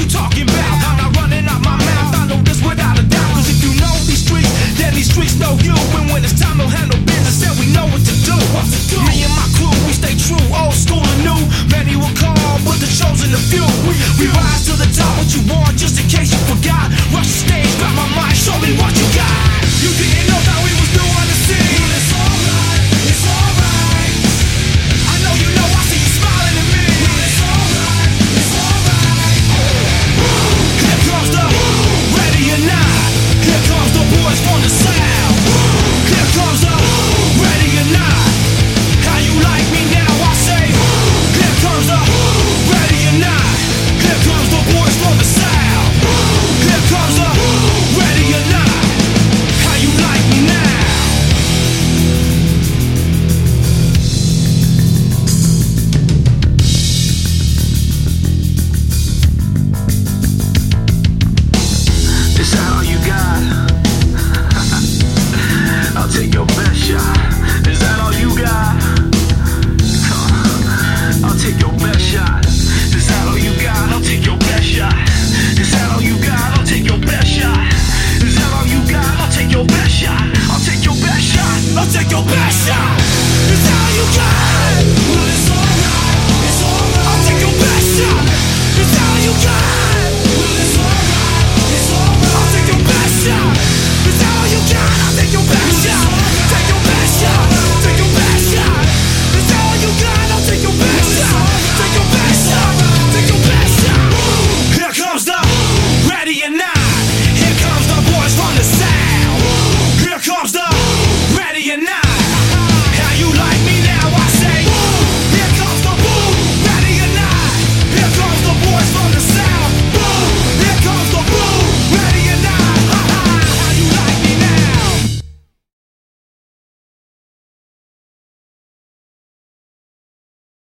talking about? I'm not running out my mouth, I know this without a doubt. Cause if you know these streets, then these streets know you. And when it's time to handle business, then we know what to do. Me and my crew, we stay true, old school and new. Many will call, but the chosen a few. We rise to the top, what you want, just in case you forgot. Rush the stage, grab my mic, show me what you got. You didn't know that we was new on the scene. But it's alright, it's alright. I know you know, I see you smiling at me. But it's alright, it's alright. Here comes the ready or not. Here comes the boys from the south. Here comes the ready or not. How you like me now? I say, here comes the ready or not. Here comes the boys from the south. Here comes the ready or not. How you like me now? Is that all you got? I'll take your best shot. Is that all you got?